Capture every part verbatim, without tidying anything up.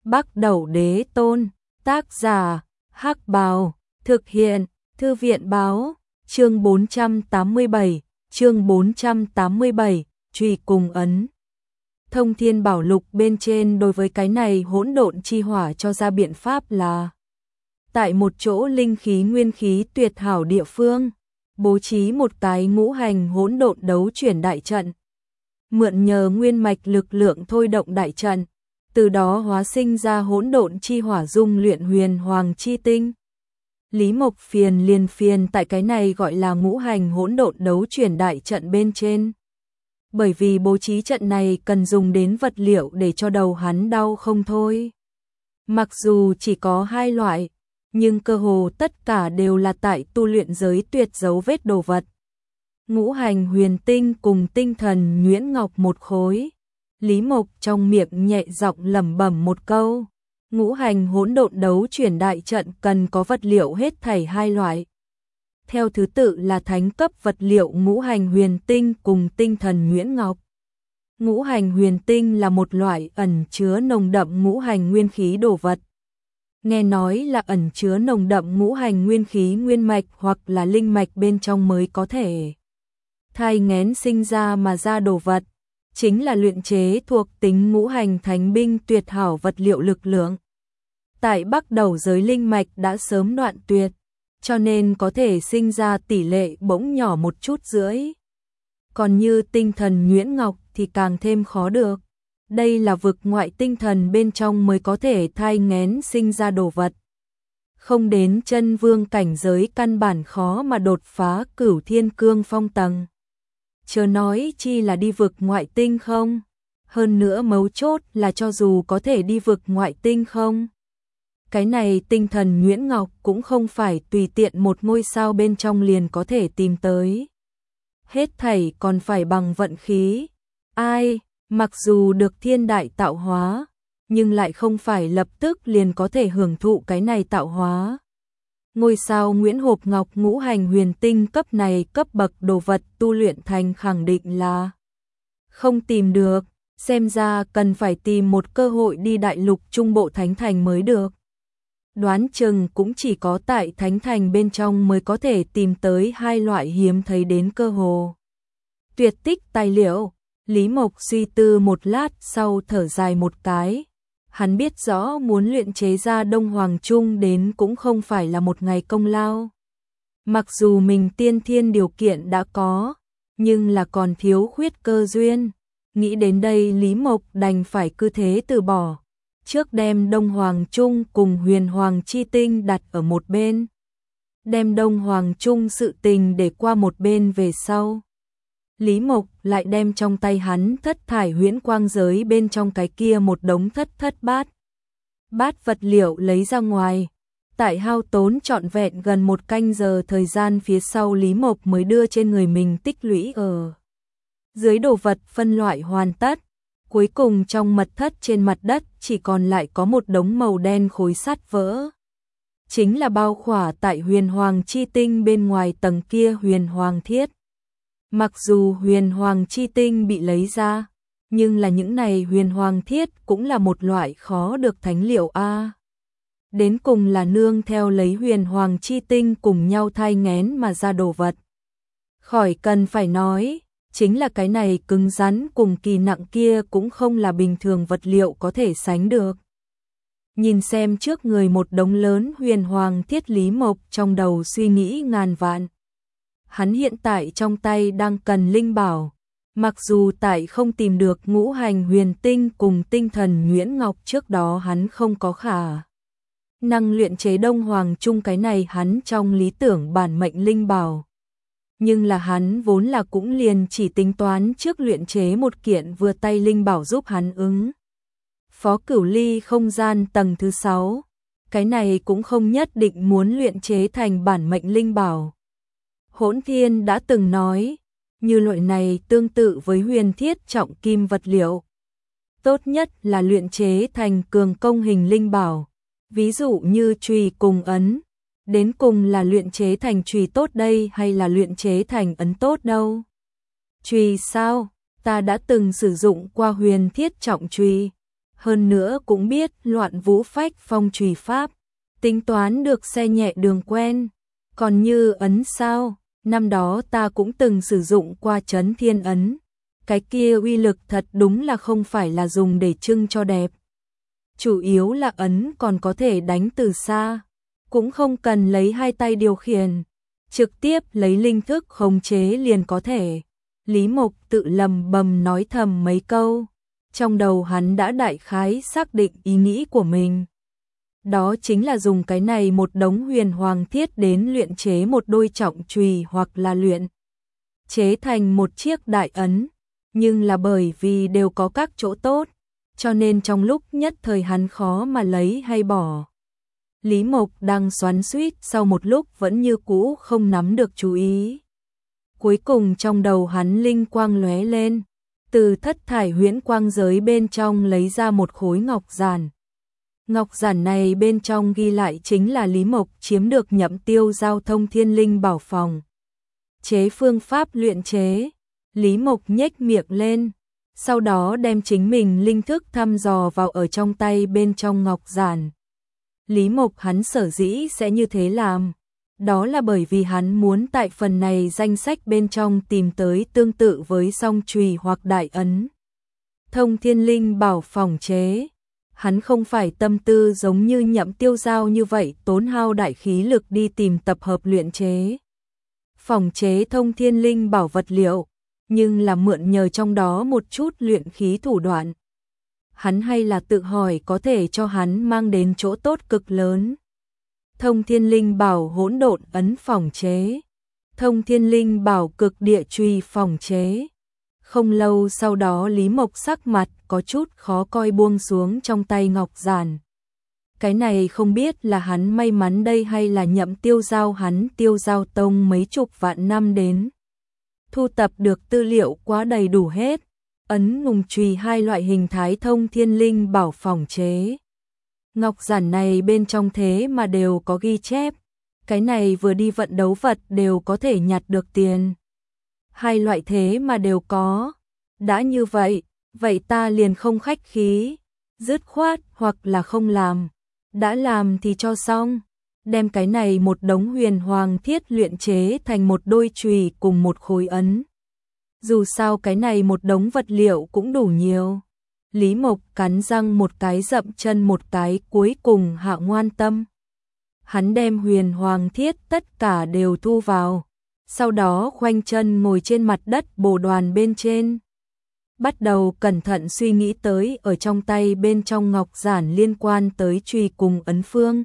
Bắc Đẩu Đế Tôn, tác giả, Hắc Bào, thực hiện, Thư viện báo, chương bốn trăm tám mươi bảy, chương bốn trăm tám mươi bảy, Chùy cùng ấn. Thông Thiên Bảo Lục bên trên đối với cái này hỗn độn chi hỏa cho ra biện pháp là tại một chỗ linh khí nguyên khí tuyệt hảo địa phương, bố trí một cái ngũ hành hỗn độn đấu chuyển đại trận. Mượn nhờ nguyên mạch lực lượng thôi động đại trận, từ đó hóa sinh ra hỗn độn chi hỏa dung luyện huyền hoàng chi tinh. Lý Mộc phiền liền phiền tại cái này gọi là ngũ hành hỗn độn đấu chuyển đại trận bên trên. Bởi vì bố trí trận này cần dùng đến vật liệu để cho đầu hắn đau không thôi. Mặc dù chỉ có hai loại, nhưng cơ hồ tất cả đều là tại tu luyện giới tuyệt dấu vết đồ vật. Ngũ hành huyền tinh cùng tinh thần nhuyễn ngọc một khối. Lý Mộc trong miệng nhẹ giọng lẩm bẩm một câu. Ngũ hành hỗn độn đấu chuyển đại trận cần có vật liệu hết thảy hai loại. Theo thứ tự là thánh cấp vật liệu ngũ hành huyền tinh cùng tinh thần nhuyễn ngọc. Ngũ hành huyền tinh là một loại ẩn chứa nồng đậm ngũ hành nguyên khí đồ vật. Nghe nói là ẩn chứa nồng đậm ngũ hành nguyên khí nguyên mạch hoặc là linh mạch bên trong mới có thể thai nghén sinh ra mà ra đồ vật, chính là luyện chế thuộc tính ngũ hành thánh binh tuyệt hảo vật liệu lực lượng. Tại Bắc Đẩu giới linh mạch đã sớm đoạn tuyệt, cho nên có thể sinh ra tỷ lệ bỗng nhỏ một chút rưỡi. Còn như tinh thần nhuyễn ngọc thì càng thêm khó được. Đây là vực ngoại tinh thần bên trong mới có thể thai nghén sinh ra đồ vật. Không đến chân vương cảnh giới căn bản khó mà đột phá cửu thiên cương phong tầng. Chớ nói chi là đi vực ngoại tinh không. Hơn nữa mấu chốt là cho dù có thể đi vực ngoại tinh không. Cái này tinh thần nhuyễn ngọc cũng không phải tùy tiện một ngôi sao bên trong liền có thể tìm tới. Hết thảy còn phải bằng vận khí. Ai, mặc dù được thiên đại tạo hóa, nhưng lại không phải lập tức liền có thể hưởng thụ cái này tạo hóa. Ngôi sao Nguyễn Hộp Ngọc ngũ hành huyền tinh cấp này cấp bậc đồ vật tu luyện thành khẳng định là không tìm được, xem ra cần phải tìm một cơ hội đi đại lục trung bộ thánh thành mới được. Đoán chừng cũng chỉ có tại thánh thành bên trong mới có thể tìm tới hai loại hiếm thấy đến cơ hồ tuyệt tích tài liệu. Lý Mộc suy tư một lát sau thở dài một cái. Hắn biết rõ muốn luyện chế ra Đông Hoàng Trung đến cũng không phải là một ngày công lao. Mặc dù mình tiên thiên điều kiện đã có, nhưng là còn thiếu khuyết cơ duyên. Nghĩ đến đây Lý Mộc đành phải cứ thế từ bỏ. Trước đem Đông Hoàng Trung cùng Huyền Hoàng Chi Tinh đặt ở một bên. Đem Đông Hoàng Trung sự tình để qua một bên về sau. Lý Mộc lại đem trong tay hắn thất thải huyễn quang giới bên trong cái kia một đống thất thất bát. Bát vật liệu lấy ra ngoài. Tại hao tốn trọn vẹn gần một canh giờ thời gian phía sau Lý Mộc mới đưa trên người mình tích lũy ở dưới đồ vật phân loại hoàn tất. Cuối cùng trong mật thất trên mặt đất chỉ còn lại có một đống màu đen khối sắt vỡ. Chính là bao khỏa tại huyền hoàng chi tinh bên ngoài tầng kia huyền hoàng thiết. Mặc dù huyền hoàng chi tinh bị lấy ra, nhưng là những này huyền hoàng thiết cũng là một loại khó được thánh liệu A. Đến cùng là nương theo lấy huyền hoàng chi tinh cùng nhau thai nghén mà ra đồ vật. Khỏi cần phải nói, chính là cái này cứng rắn cùng kỳ nặng kia cũng không là bình thường vật liệu có thể sánh được. Nhìn xem trước người một đống lớn huyền hoàng thiết Lý Mộc trong đầu suy nghĩ ngàn vạn. Hắn hiện tại trong tay đang cần linh bảo, mặc dù tại không tìm được ngũ hành huyền tinh cùng tinh thần nhuyễn ngọc trước đó hắn không có khả năng luyện chế Đông Hoàng Trung cái này hắn trong lý tưởng bản mệnh linh bảo. Nhưng là hắn vốn là cũng liền chỉ tính toán trước luyện chế một kiện vừa tay linh bảo giúp hắn ứng phó cửu ly không gian tầng thứ sáu. Cái này cũng không nhất định muốn luyện chế thành bản mệnh linh bảo. Hỗn Thiên đã từng nói, như loại này tương tự với huyền thiết trọng kim vật liệu. Tốt nhất là luyện chế thành cường công hình linh bảo, ví dụ như chùy cùng ấn. Đến cùng là luyện chế thành chùy tốt đây hay là luyện chế thành ấn tốt đâu? Chùy sao? Ta đã từng sử dụng qua huyền thiết trọng chùy. hơn nữa cũng biết loạn vũ phách phong trùy pháp, tính toán được xe nhẹ đường quen, còn như ấn sao, năm đó ta cũng từng sử dụng qua trấn thiên ấn, cái kia uy lực thật đúng là không phải là dùng để trưng cho đẹp. Chủ yếu là ấn còn có thể đánh từ xa, cũng không cần lấy hai tay điều khiển, trực tiếp lấy linh thức khống chế liền có thể. Lý Mộc tự lầm bầm nói thầm mấy câu, trong đầu hắn đã đại khái xác định ý nghĩ của mình. Đó chính là dùng cái này một đống huyền hoàng thiết đến luyện chế một đôi trọng chùy hoặc là luyện chế thành một chiếc đại ấn, nhưng là bởi vì đều có các chỗ tốt, cho nên trong lúc nhất thời hắn khó mà lấy hay bỏ. Lý Mộc đang xoắn xuýt sau một lúc vẫn như cũ không nắm được chú ý. Cuối cùng trong đầu hắn linh quang lóe lên, từ thất thải huyễn quang giới bên trong lấy ra một khối ngọc giản. Ngọc giản này bên trong ghi lại chính là Lý Mộc chiếm được Nhậm Tiêu giao thông thiên linh bảo phòng. Chế phương pháp luyện chế, Lý Mộc nhếch miệng lên, sau đó đem chính mình linh thức thăm dò vào ở trong tay bên trong ngọc giản. Lý Mộc hắn sở dĩ sẽ như thế làm, đó là bởi vì hắn muốn tại phần này danh sách bên trong tìm tới tương tự với song chùy hoặc đại ấn. Thông thiên linh bảo phòng chế, hắn không phải tâm tư giống như Nhậm Tiêu giao như vậy tốn hao đại khí lực đi tìm tập hợp luyện chế. Phòng chế thông thiên linh bảo vật liệu, nhưng là mượn nhờ trong đó một chút luyện khí thủ đoạn. Hắn hay là tự hỏi có thể cho hắn mang đến chỗ tốt cực lớn. Thông thiên linh bảo hỗn độn ấn phòng chế, thông thiên linh bảo cực địa truy phòng chế. Không lâu sau đó Lý Mộc sắc mặt có chút khó coi buông xuống trong tay ngọc giản. Cái này không biết là hắn may mắn đây hay là Nhậm Tiêu giao hắn Tiêu giao tông mấy chục vạn năm đến. Thu tập được tư liệu quá đầy đủ hết, ấn nùng chùy hai loại hình thái thông thiên linh bảo phòng chế. Ngọc giản này bên trong thế mà đều có ghi chép, cái này vừa đi vận đấu vật đều có thể nhặt được tiền. Hai loại thế mà đều có, đã như vậy, vậy ta liền không khách khí, dứt khoát hoặc là không làm, đã làm thì cho xong, đem cái này một đống huyền hoàng thiết luyện chế thành một đôi chùy cùng một khối ấn. Dù sao cái này một đống vật liệu cũng đủ nhiều. Lý Mộc cắn răng một cái dậm chân một cái cuối cùng hạ ngoan tâm. Hắn đem huyền hoàng thiết tất cả đều thu vào, sau đó khoanh chân ngồi trên mặt đất bồ đoàn bên trên. Bắt đầu cẩn thận suy nghĩ tới ở trong tay bên trong ngọc giản liên quan tới chùy cùng ấn phương.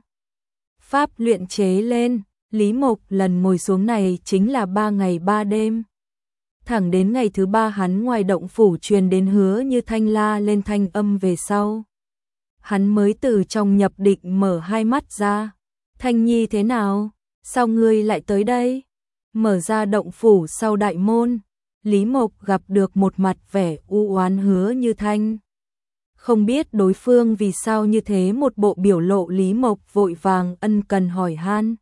Pháp luyện chế lên, Lý Mộc lần ngồi xuống này chính là ba ngày ba đêm. Thẳng đến ngày thứ ba hắn ngoài động phủ truyền đến Hứa Như Thanh la lên thanh âm về sau. Hắn mới từ trong nhập định mở hai mắt ra. Thanh Nhi thế nào? Sao ngươi lại tới đây? Mở ra động phủ sau đại môn, Lý Mộc gặp được một mặt vẻ u oán Hứa Như Thanh. Không biết đối phương vì sao như thế một bộ biểu lộ, Lý Mộc vội vàng ân cần hỏi han.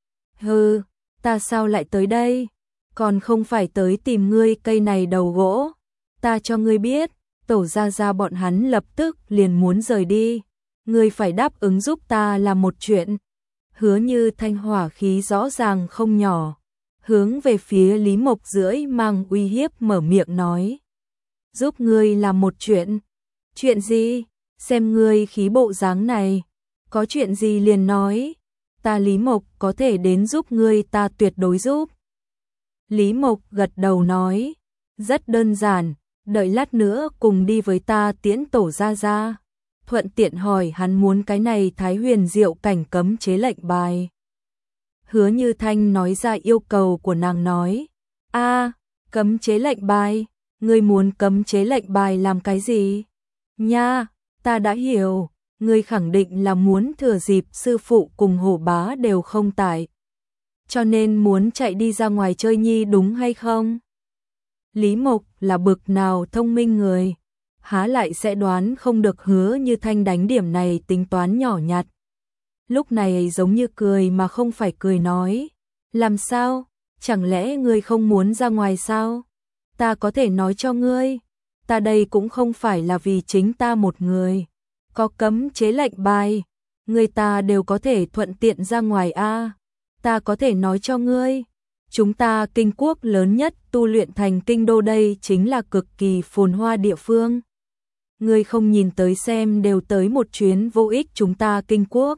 Hừ, ta sao lại tới đây? Còn không phải tới tìm ngươi cây này đầu gỗ. Ta cho ngươi biết, tổ gia gia bọn hắn lập tức liền muốn rời đi. Ngươi phải đáp ứng giúp ta làm một chuyện. Hứa Như Thanh hỏa khí rõ ràng không nhỏ, hướng về phía Lý Mộc rưỡi mang uy hiếp mở miệng nói. Giúp ngươi làm một chuyện. Chuyện gì? Xem ngươi khí bộ dáng này, có chuyện gì liền nói. Ta Lý Mộc có thể đến giúp ngươi, ta tuyệt đối giúp. Lý Mộc gật đầu nói, rất đơn giản, đợi lát nữa cùng đi với ta tiễn tổ gia gia. Thuận tiện hỏi hắn muốn cái này Thái Huyền Diệu cảnh cấm chế lệnh bài. Hứa Như Thanh nói ra yêu cầu của nàng nói, a, cấm chế lệnh bài, ngươi muốn cấm chế lệnh bài làm cái gì? Nha, ta đã hiểu, ngươi khẳng định là muốn thừa dịp sư phụ cùng Hổ Bá đều không tại, cho nên muốn chạy đi ra ngoài chơi nhi đúng hay không? Lý Mộc là bực nào thông minh người, há lại sẽ đoán không được Hứa Như Thanh đánh điểm này tính toán nhỏ nhặt. Lúc này giống như cười mà không phải cười nói, làm sao, chẳng lẽ ngươi không muốn ra ngoài sao? Ta có thể nói cho ngươi, ta đây cũng không phải là vì chính ta một người, Có cấm chế lệnh bài, người ta đều có thể thuận tiện ra ngoài a. Ta có thể nói cho ngươi, chúng ta kinh quốc lớn nhất tu luyện thành kinh đô đây chính là cực kỳ phồn hoa địa phương. Ngươi không nhìn tới xem đều tới một chuyến vô ích chúng ta kinh quốc.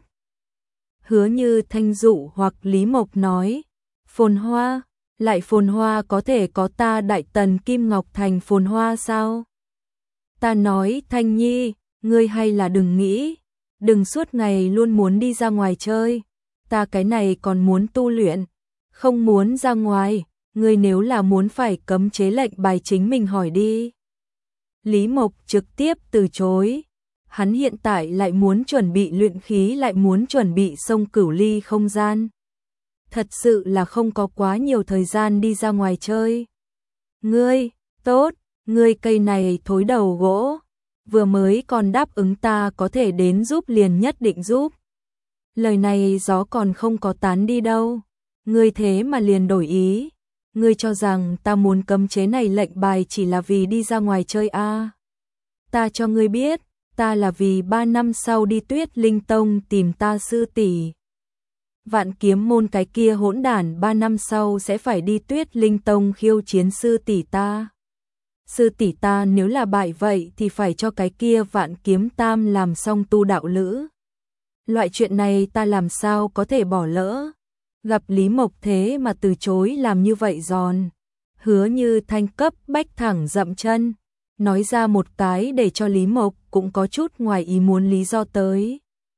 Hứa Như Thanh dụ hoặc Lý Mộc nói, phồn hoa, lại phồn hoa có thể có ta Đại Tần Kim Ngọc Thành phồn hoa sao? Ta nói Thanh Nhi, ngươi hay là đừng nghĩ, đừng suốt ngày luôn muốn đi ra ngoài chơi, ta cái này còn muốn tu luyện, không muốn ra ngoài, ngươi nếu là muốn phải cấm chế lệnh bài chính mình hỏi đi. Lý Mộc trực tiếp từ chối, hắn hiện tại lại muốn chuẩn bị luyện khí lại muốn chuẩn bị sông Cửu Ly không gian. Thật sự là không có quá nhiều thời gian đi ra ngoài chơi. Ngươi, tốt, ngươi cây này thối đầu gỗ, vừa mới còn đáp ứng ta có thể đến giúp liền nhất định giúp. Lời này gió còn không có tán đi đâu, ngươi thế mà liền đổi ý. Ngươi cho rằng ta muốn cấm chế này lệnh bài chỉ là vì đi ra ngoài chơi à? Ta cho ngươi biết, ta là vì ba năm sau đi Tuyết Linh Tông tìm ta sư tỷ. Vạn Kiếm môn cái kia hỗn đản ba năm sau sẽ phải đi Tuyết Linh Tông khiêu chiến sư tỷ ta. Sư tỷ ta nếu là bại vậy thì phải cho cái kia Vạn Kiếm Tam làm xong tu đạo lữ. Loại chuyện này ta làm sao có thể bỏ lỡ. Gặp Lý Mộc thế mà từ chối làm như vậy giòn. Hứa Như Thanh cấp bách thẳng dậm chân, nói ra một cái để cho Lý Mộc cũng có chút ngoài ý muốn lý do tới.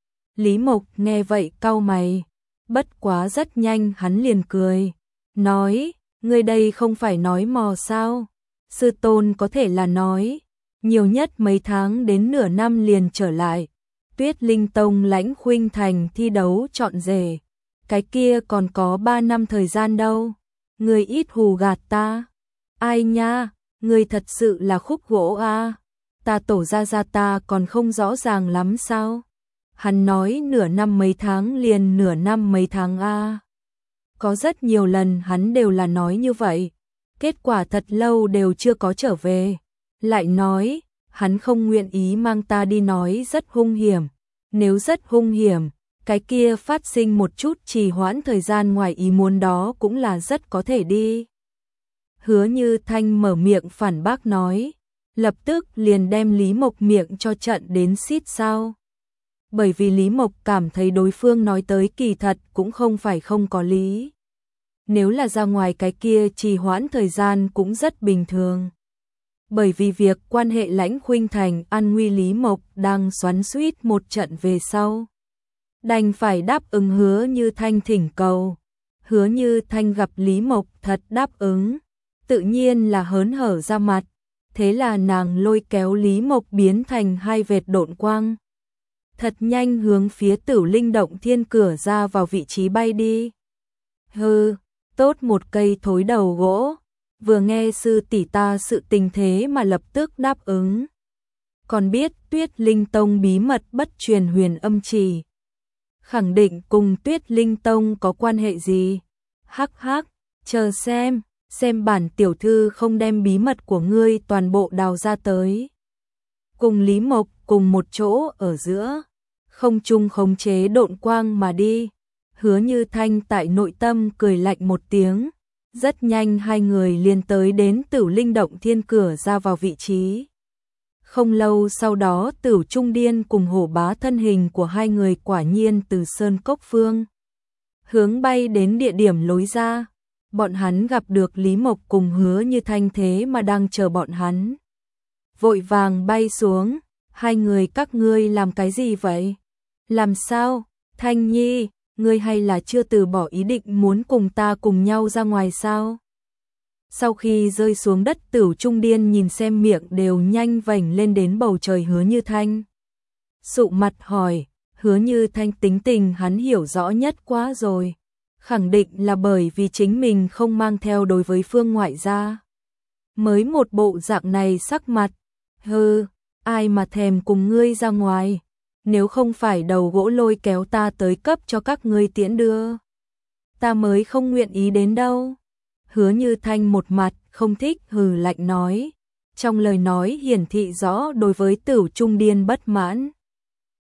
Lý Mộc nghe vậy cau mày, bất quá rất nhanh hắn liền cười, nói, ngươi đây không phải nói mò sao, sư tôn có thể là nói, nhiều nhất mấy tháng đến nửa năm liền trở lại, Tuyết Linh Tông Lãnh Khuynh Thành thi đấu chọn rể, cái kia còn có ba năm thời gian đâu, ngươi ít hù gạt ta, ai nha, ngươi thật sự là khúc gỗ à, ta tổ ra ra ta còn không rõ ràng lắm sao. Hắn nói nửa năm mấy tháng liền nửa năm mấy tháng a. Có rất nhiều lần hắn đều là nói như vậy, kết quả thật lâu đều chưa có trở về. Lại nói, hắn không nguyện ý mang ta đi nói rất hung hiểm. Nếu rất hung hiểm, cái kia phát sinh một chút trì hoãn thời gian ngoài ý muốn đó cũng là rất có thể đi. Hứa Như Thanh mở miệng phản bác nói, lập tức liền đem Lý Mộc miệng cho trận đến xít sao. Bởi vì Lý Mộc cảm thấy đối phương nói tới kỳ thật cũng không phải không có lý. Nếu là ra ngoài cái kia trì hoãn thời gian cũng rất bình thường. Bởi vì việc quan hệ Lãnh Khuynh Thành an nguy Lý Mộc đang xoắn xuýt một trận về sau. Đành phải đáp ứng Hứa Như Thanh thỉnh cầu. Hứa Như Thanh gặp Lý Mộc thật đáp ứng, tự nhiên là hớn hở ra mặt. Thế là nàng lôi kéo Lý Mộc biến thành hai vệt độn quang. Thật nhanh hướng phía Tử Linh Động Thiên cửa ra vào vị trí bay đi. Hừ, tốt một cây thối đầu gỗ, vừa nghe sư tỷ ta sự tình thế mà lập tức đáp ứng. Còn biết Tuyết Linh Tông bí mật bất truyền huyền âm chỉ. Khẳng định cùng Tuyết Linh Tông có quan hệ gì? Hắc hắc, chờ xem, xem bản tiểu thư không đem bí mật của ngươi toàn bộ đào ra tới. Cùng Lý Mộc cùng một chỗ ở giữa, không chung khống chế độn quang mà đi. Hứa Như Thanh tại nội tâm cười lạnh một tiếng, rất nhanh hai người liền tới đến Tử Linh Động Thiên cửa ra vào vị trí. Không lâu sau đó Tử Trung Điên cùng Hổ Bá thân hình của hai người quả nhiên từ sơn cốc phương hướng bay đến địa điểm lối ra. Bọn hắn gặp được Lý Mộc cùng Hứa Như Thanh thế mà đang chờ bọn hắn. Vội vàng bay xuống, hai người các ngươi làm cái gì vậy? Làm sao? Thanh Nhi, ngươi hay là chưa từ bỏ ý định muốn cùng ta cùng nhau ra ngoài sao? Sau khi rơi xuống đất Tử Trung Điên nhìn xem miệng đều nhanh vành lên đến bầu trời Hứa Như Thanh. Sụ mặt hỏi, Hứa Như Thanh tính tình hắn hiểu rõ nhất quá rồi. Khẳng định là bởi vì chính mình không mang theo đối với phương ngoại gia. Mới một bộ dạng này sắc mặt, hừ, ai mà thèm cùng ngươi ra ngoài, nếu không phải đầu gỗ lôi kéo ta tới cấp cho các ngươi tiễn đưa. Ta mới không nguyện ý đến đâu. Hứa Như Thanh một mặt không thích hừ lạnh nói, trong lời nói hiển thị rõ đối với Tử Trung Điên bất mãn.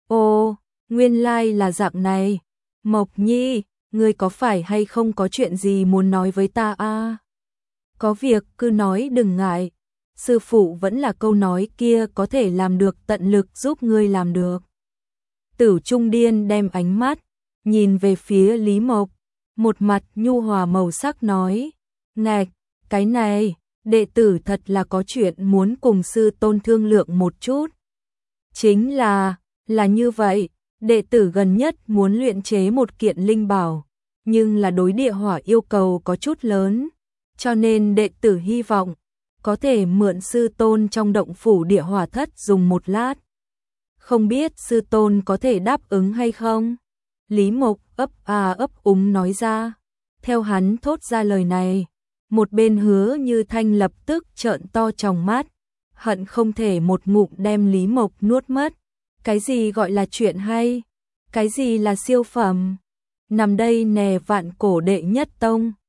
Ồ, nguyên lai là dạng này. Mộc Nhi, ngươi có phải hay không có chuyện gì muốn nói với ta a? Có việc cứ nói đừng ngại. Sư phụ vẫn là câu nói kia, có thể làm được tận lực giúp ngươi làm được. Tử Trung Điên đem ánh mắt nhìn về phía Lý Mộc, một mặt nhu hòa màu sắc nói: "Ngạch, cái này, đệ tử thật là có chuyện muốn cùng sư tôn thương lượng một chút." Chính là, là như vậy, đệ tử gần nhất muốn luyện chế một kiện linh bảo, nhưng là đối địa hỏa yêu cầu có chút lớn, cho nên đệ tử hy vọng có thể mượn sư tôn trong động phủ địa hỏa thất dùng một lát. Không biết sư tôn có thể đáp ứng hay không? Lý Mộc ấp à ấp úng nói ra. Theo hắn thốt ra lời này, một bên Hứa Như Thanh lập tức trợn to tròng mắt, hận không thể một ngụm đem Lý Mộc nuốt mất. Cái gì gọi là chuyện hay? Cái gì là siêu phẩm? Nằm đây nè vạn cổ đệ nhất tông.